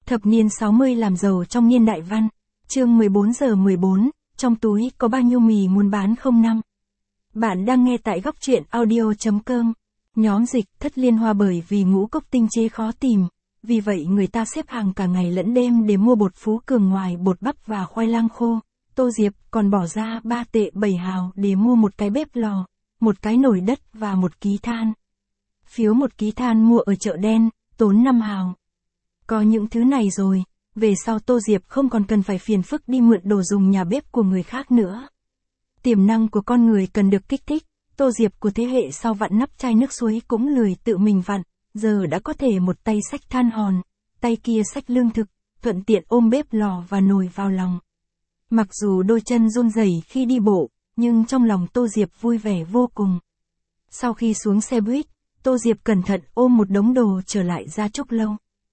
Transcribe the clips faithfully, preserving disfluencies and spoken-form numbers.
Thập niên sáu mươi làm giàu trong niên đại văn. Chương mười bốn giờ mười bốn, trong túi có bao nhiêu mì muốn bán không năm. Bạn đang nghe tại góc truyện audio chấm com. Nhóm dịch thất liên hoa bởi vì ngũ cốc tinh chế khó tìm. Vì vậy người ta xếp hàng cả ngày lẫn đêm để mua bột Phú Cường ngoài bột bắp và khoai lang khô. Tô Diệp còn bỏ ra ba tệ bảy hào để mua một cái bếp lò, một cái nồi đất và một ký than. Phiếu một ký than mua ở chợ đen, tốn năm hào. Có những thứ này rồi, về sau Tô Diệp không còn cần phải phiền phức đi mượn đồ dùng nhà bếp của người khác nữa. Tiềm năng của con người cần được kích thích, Tô Diệp của thế hệ sau vặn nắp chai nước suối cũng lười tự mình vặn, giờ đã có thể một tay xách than hòn, tay kia xách lương thực, thuận tiện ôm bếp lò và nồi vào lòng. Mặc dù đôi chân run rẩy khi đi bộ, nhưng trong lòng Tô Diệp vui vẻ vô cùng. Sau khi xuống xe buýt, Tô Diệp cẩn thận ôm một đống đồ trở lại Gia Trúc Lâu.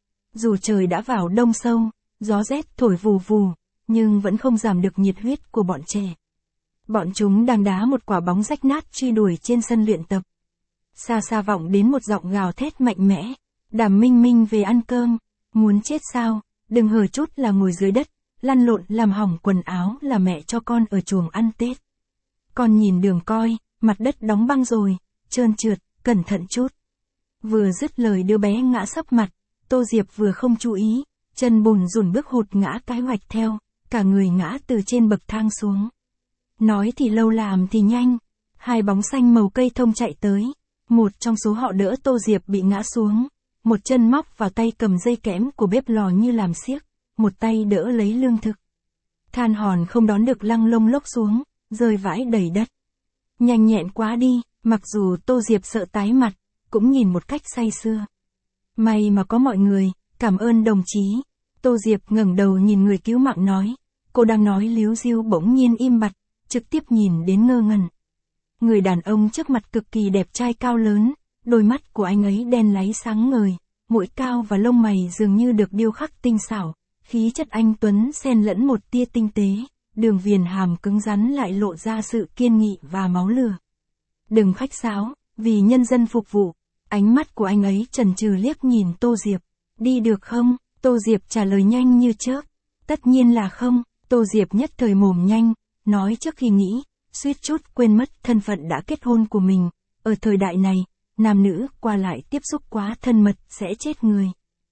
Dù trời đã vào đông sâu, gió rét thổi vù vù, nhưng vẫn không giảm được nhiệt huyết của bọn trẻ. Bọn chúng đang đá một quả bóng rách nát truy đuổi trên sân luyện tập. Xa xa vọng đến một giọng gào thét mạnh mẽ. Đàm Minh Minh về ăn cơm, muốn chết sao, đừng hờ chút là ngồi dưới đất, lăn lộn làm hỏng quần áo là mẹ cho con ở chuồng ăn Tết. Con nhìn đường coi, mặt đất đóng băng rồi, trơn trượt, cẩn thận chút. Vừa dứt lời đứa bé ngã sấp mặt, Tô Diệp vừa không chú ý, chân bùn rủn bước hụt ngã cái hoạch theo, cả người ngã từ trên bậc thang xuống. Nói thì lâu làm thì nhanh, hai bóng xanh màu cây thông chạy tới, một trong số họ đỡ Tô Diệp bị ngã xuống, một chân móc vào tay cầm dây kẽm của bếp lò như làm xiếc, một tay đỡ lấy lương thực. Than hòn không đón được lăng lông lốc xuống, rơi vãi đầy đất. Nhanh nhẹn quá đi, mặc dù Tô Diệp sợ tái mặt, cũng nhìn một cách say sưa. May mà có mọi người, cảm ơn đồng chí. Tô Diệp ngẩng đầu nhìn người cứu mạng nói. Cô đang nói líu ríu bỗng nhiên im bặt, trực tiếp nhìn đến ngơ ngẩn. Người đàn ông trước mặt cực kỳ đẹp trai cao lớn, đôi mắt của anh ấy đen láy sáng ngời, mũi cao và lông mày dường như được điêu khắc tinh xảo, khí chất anh tuấn xen lẫn một tia tinh tế, đường viền hàm cứng rắn lại lộ ra sự kiên nghị và máu lửa. Đừng khách sáo, vì nhân dân phục vụ. Ánh mắt của anh ấy chần chừ liếc nhìn Tô Diệp. Đi được không? Tô Diệp trả lời nhanh như chớp. Tất nhiên là không. Tô Diệp nhất thời mồm nhanh, nói trước khi nghĩ, suýt chút quên mất thân phận đã kết hôn của mình. Ở thời đại này, nam nữ qua lại tiếp xúc quá thân mật sẽ chết người.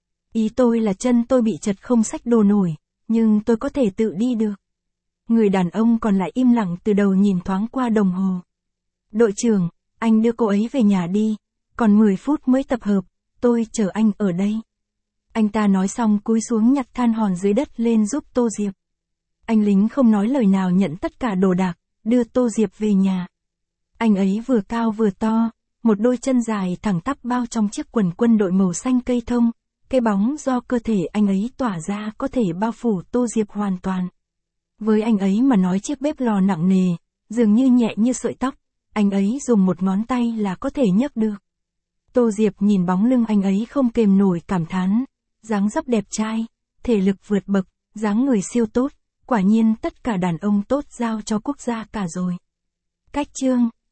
Ý tôi là chân tôi bị chật không xách đồ nổi, nhưng tôi có thể tự đi được. Người đàn ông còn lại im lặng từ đầu nhìn thoáng qua đồng hồ. Đội trưởng, anh đưa cô ấy về nhà đi. Còn mười phút mới tập hợp, tôi chờ anh ở đây. Anh ta nói xong cúi xuống nhặt than hòn dưới đất lên giúp Tô Diệp. Anh lính không nói lời nào nhận tất cả đồ đạc, đưa Tô Diệp về nhà. Anh ấy vừa cao vừa to, một đôi chân dài thẳng tắp bao trong chiếc quần quân đội màu xanh cây thông, cái bóng do cơ thể anh ấy tỏa ra có thể bao phủ Tô Diệp hoàn toàn. Với anh ấy mà nói chiếc bếp lò nặng nề, dường như nhẹ như sợi tóc, anh ấy dùng một ngón tay là có thể nhấc được. Tô Diệp nhìn bóng lưng anh ấy không kềm nổi cảm thán, dáng dấp đẹp trai, thể lực vượt bậc, dáng người siêu tốt, quả nhiên tất cả đàn ông tốt giao cho quốc gia cả rồi. Cách chương